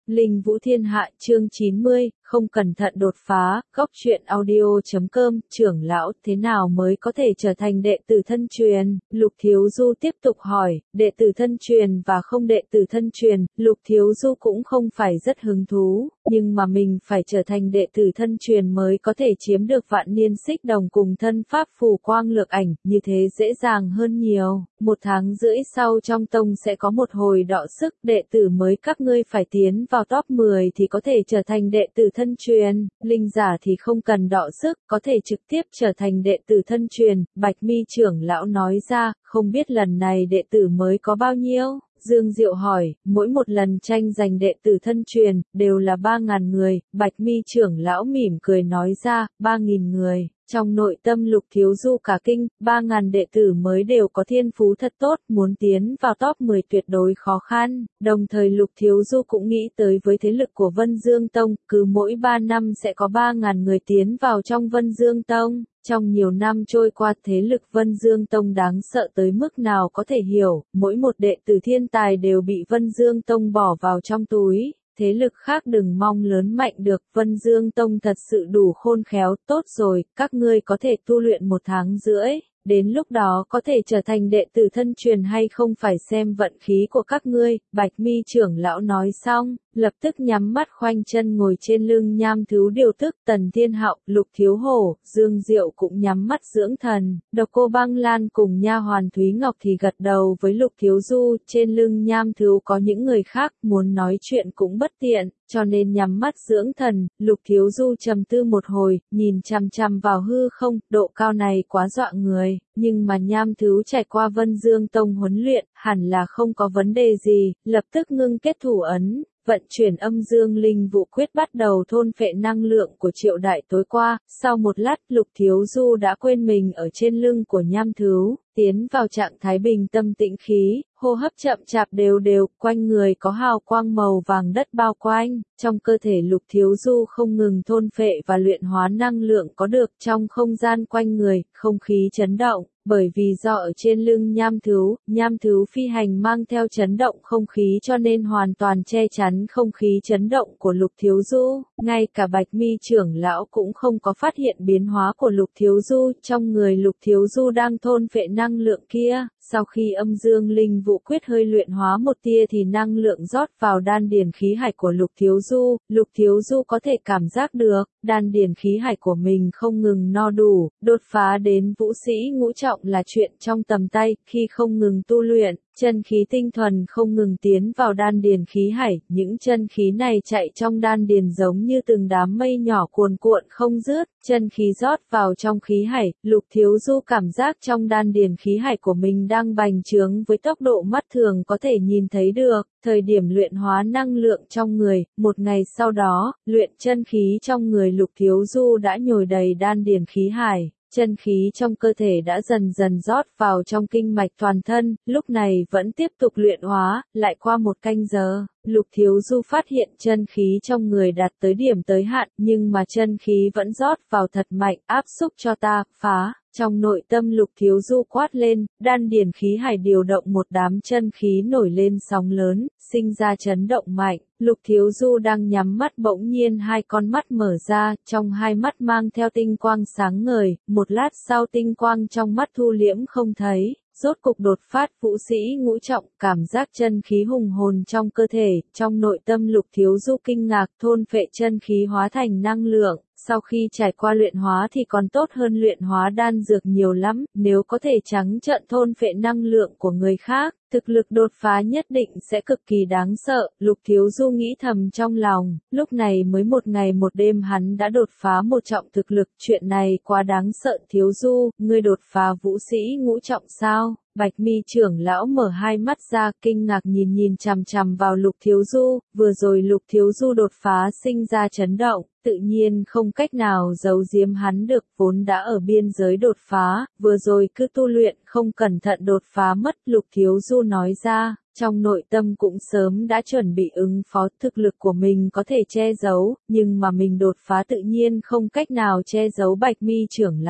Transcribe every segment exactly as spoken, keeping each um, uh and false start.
Linh Vũ Thiên Hạ chương chín mươi, không cẩn thận đột phá, góc truyện audio.com, trưởng lão thế nào mới có thể trở thành đệ tử thân truyền? Lục Thiếu Du tiếp tục hỏi, đệ tử thân truyền và không đệ tử thân truyền, Lục Thiếu Du cũng không phải rất hứng thú, nhưng mà mình phải trở thành đệ tử thân truyền mới có thể chiếm được vạn niên xích đồng cùng thân pháp phù quang lược ảnh, như thế dễ dàng hơn nhiều. Một tháng rưỡi sau trong tông sẽ có một hồi đọ sức, đệ tử mới các ngươi phải tiến vào top mười thì có thể trở thành đệ tử thân truyền, linh giả thì không cần đọ sức, có thể trực tiếp trở thành đệ tử thân truyền, Bạch Mi trưởng lão nói ra, không biết lần này đệ tử mới có bao nhiêu? Dương Diệu hỏi, mỗi một lần tranh giành đệ tử thân truyền, đều là ba ngàn người, Bạch Mi trưởng lão mỉm cười nói ra, ba nghìn người. Trong nội tâm Lục Thiếu Du cả kinh, ba ngàn đệ tử mới đều có thiên phú thật tốt, muốn tiến vào top mười tuyệt đối khó khăn. Đồng thời Lục Thiếu Du cũng nghĩ tới với thế lực của Vân Dương Tông, cứ mỗi ba năm sẽ có ba ngàn người tiến vào trong Vân Dương Tông. Trong nhiều năm trôi qua thế lực Vân Dương Tông đáng sợ tới mức nào có thể hiểu, mỗi một đệ tử thiên tài đều bị Vân Dương Tông bỏ vào trong túi. Thế lực khác đừng mong lớn mạnh được, Vân Dương Tông thật sự đủ khôn khéo, tốt rồi, các ngươi có thể tu luyện một tháng rưỡi, đến lúc đó có thể trở thành đệ tử thân truyền hay không phải xem vận khí của các ngươi, Bạch Mi trưởng lão nói xong, lập tức nhắm mắt khoanh chân ngồi trên lưng Nham Thứu điều tức, Tần Thiên Hạo, Lục Thiếu Hổ, Dương Diệu cũng nhắm mắt dưỡng thần, Độc Cô Băng Lan cùng nha hoàn Thúy Ngọc thì gật đầu với Lục Thiếu Du, trên lưng Nham Thứu có những người khác, muốn nói chuyện cũng bất tiện, cho nên nhắm mắt dưỡng thần, Lục Thiếu Du trầm tư một hồi, nhìn chằm chằm vào hư không, độ cao này quá dọa người, nhưng mà Nham Thứu trải qua Vân Dương Tông huấn luyện, hẳn là không có vấn đề gì, lập tức ngưng kết thủ ấn. Vận chuyển âm dương linh vụ quyết bắt đầu thôn phệ năng lượng của Triệu Đại tối qua, sau một lát Lục Thiếu Du đã quên mình ở trên lưng của Nham Thứu, tiến vào trạng thái bình tâm tĩnh khí, hô hấp chậm chạp đều đều, quanh người có hào quang màu vàng đất bao quanh, trong cơ thể Lục Thiếu Du không ngừng thôn phệ và luyện hóa năng lượng có được trong không gian quanh người, không khí chấn động. Bởi vì do ở trên lưng Nham Thứu, Nham Thứu phi hành mang theo chấn động không khí cho nên hoàn toàn che chắn không khí chấn động của Lục Thiếu Du, ngay cả Bạch Mi trưởng lão cũng không có phát hiện biến hóa của Lục Thiếu Du, trong người Lục Thiếu Du đang thôn phệ năng lượng kia, sau khi âm dương linh vụ quyết hơi luyện hóa một tia thì năng lượng rót vào đan điền khí hải của Lục Thiếu Du, Lục Thiếu Du có thể cảm giác được, đan điền khí hải của mình không ngừng no đủ, đột phá đến vũ sĩ ngũ trọng là chuyện trong tầm tay, khi không ngừng tu luyện, chân khí tinh thuần không ngừng tiến vào đan điền khí hải, những chân khí này chạy trong đan điền giống như từng đám mây nhỏ cuồn cuộn không dứt, chân khí rót vào trong khí hải, Lục Thiếu Du cảm giác trong đan điền khí hải của mình đang bành trướng với tốc độ mắt thường có thể nhìn thấy được. Thời điểm luyện hóa năng lượng trong người, một ngày sau đó, luyện chân khí trong người Lục Thiếu Du đã nhồi đầy đan điền khí hải. Chân khí trong cơ thể đã dần dần rót vào trong kinh mạch toàn thân, lúc này vẫn tiếp tục luyện hóa, lại qua một canh giờ, Lục Thiếu Du phát hiện chân khí trong người đạt tới điểm tới hạn, nhưng mà chân khí vẫn rót vào thật mạnh, áp xúc cho ta, phá. Trong nội tâm Lục Thiếu Du quát lên, đan điền khí hải điều động một đám chân khí nổi lên sóng lớn, sinh ra chấn động mạnh. Lục Thiếu Du đang nhắm mắt bỗng nhiên hai con mắt mở ra, trong hai mắt mang theo tinh quang sáng ngời, một lát sau tinh quang trong mắt thu liễm không thấy. Rốt cục đột phát vũ sĩ ngũ trọng, cảm giác chân khí hùng hồn trong cơ thể, trong nội tâm Lục Thiếu Du kinh ngạc, thôn phệ chân khí hóa thành năng lượng, sau khi trải qua luyện hóa thì còn tốt hơn luyện hóa đan dược nhiều lắm, nếu có thể trắng trợn thôn phệ năng lượng của người khác, thực lực đột phá nhất định sẽ cực kỳ đáng sợ, Lục Thiếu Du nghĩ thầm trong lòng, lúc này mới một ngày một đêm hắn đã đột phá một trọng thực lực, chuyện này quá đáng sợ. Thiếu Du, ngươi đột phá vũ sĩ ngũ trọng sao? Bạch Mi trưởng lão mở hai mắt ra, kinh ngạc nhìn nhìn chằm chằm vào Lục Thiếu Du, vừa rồi Lục Thiếu Du đột phá sinh ra chấn động, tự nhiên không cách nào giấu giếm hắn được, vốn đã ở biên giới đột phá, vừa rồi cứ tu luyện không cẩn thận đột phá mất, Lục Thiếu Du nói ra. Trong nội tâm cũng sớm đã chuẩn bị ứng phó, thực lực của mình có thể che giấu, nhưng mà mình đột phá tự nhiên không cách nào che giấu. Bạch Mi trưởng lão,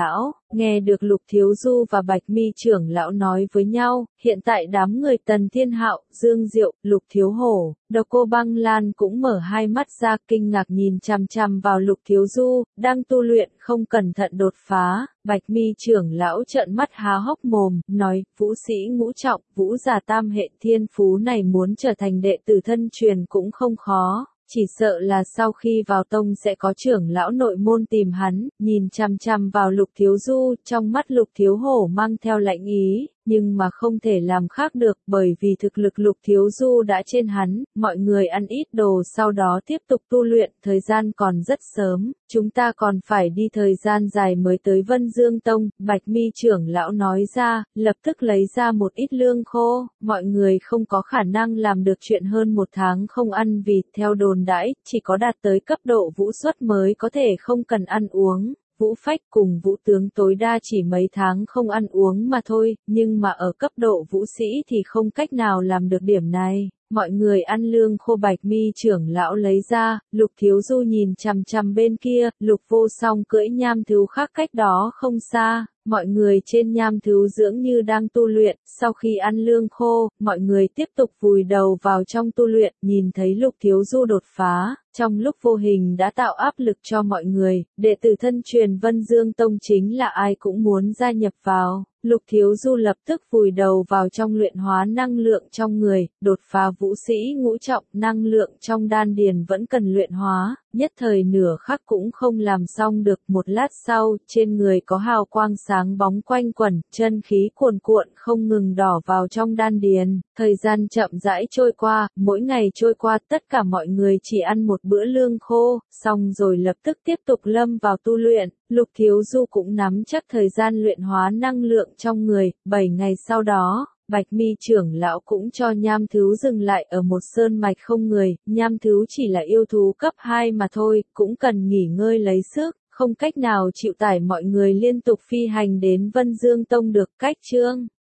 Nghe được Lục Thiếu Du và Bạch Mi trưởng lão nói với nhau, hiện tại đám người Tần Thiên Hạo, Dương Diệu, Lục Thiếu Hổ, Độc Cô Băng Lan cũng mở hai mắt ra kinh ngạc nhìn chằm chằm vào Lục Thiếu Du, đang tu luyện không cẩn thận đột phá. Bạch Mi trưởng lão trợn mắt há hốc mồm, nói, vũ sĩ ngũ trọng, vũ giả tam hệ thiên phú này muốn trở thành đệ tử thân truyền cũng không khó. Chỉ sợ là sau khi vào tông sẽ có trưởng lão nội môn tìm hắn, nhìn chằm chằm vào Lục Thiếu Du, trong mắt Lục Thiếu Hổ mang theo lạnh ý, nhưng mà không thể làm khác được bởi vì thực lực Lục Thiếu Du đã trên hắn, mọi người ăn ít đồ sau đó tiếp tục tu luyện, thời gian còn rất sớm, chúng ta còn phải đi thời gian dài mới tới Vân Dương Tông, Bạch Mi trưởng lão nói ra, lập tức lấy ra một ít lương khô, mọi người không có khả năng làm được chuyện hơn một tháng không ăn vịt theo đồn đãi, chỉ có đạt tới cấp độ vũ xuất mới có thể không cần ăn uống. Vũ Phách cùng Vũ Tướng tối đa chỉ mấy tháng không ăn uống mà thôi, nhưng mà ở cấp độ vũ sĩ thì không cách nào làm được điểm này. Mọi người ăn lương khô. Bạch Mi trưởng lão lấy ra, Lục Thiếu Du nhìn chằm chằm bên kia, Lục Vô Song cưỡi nham thú khác cách đó không xa. Mọi người trên nham thú dưỡng như đang tu luyện, sau khi ăn lương khô, mọi người tiếp tục vùi đầu vào trong tu luyện, nhìn thấy Lục Thiếu Du đột phá, trong lúc vô hình đã tạo áp lực cho mọi người, đệ tử thân truyền Vân Dương Tông chính là ai cũng muốn gia nhập vào. Lục Thiếu Du lập tức vùi đầu vào trong luyện hóa năng lượng trong người, đột phá vũ sĩ ngũ trọng, năng lượng trong đan điền vẫn cần luyện hóa, nhất thời nửa khắc cũng không làm xong được. Một lát sau, trên người có hào quang sáng bóng quanh quẩn, chân khí cuồn cuộn không ngừng đỏ vào trong đan điền. Thời gian chậm rãi trôi qua, mỗi ngày trôi qua tất cả mọi người chỉ ăn một bữa lương khô, xong rồi lập tức tiếp tục lâm vào tu luyện. Lục Thiếu Du cũng nắm chắc thời gian luyện hóa năng lượng trong người, bảy ngày sau đó, Bạch Mi trưởng lão cũng cho nham thú dừng lại ở một sơn mạch không người, nham thú chỉ là yêu thú cấp hai mà thôi, cũng cần nghỉ ngơi lấy sức, không cách nào chịu tải mọi người liên tục phi hành đến Vân Dương Tông được. Cách chương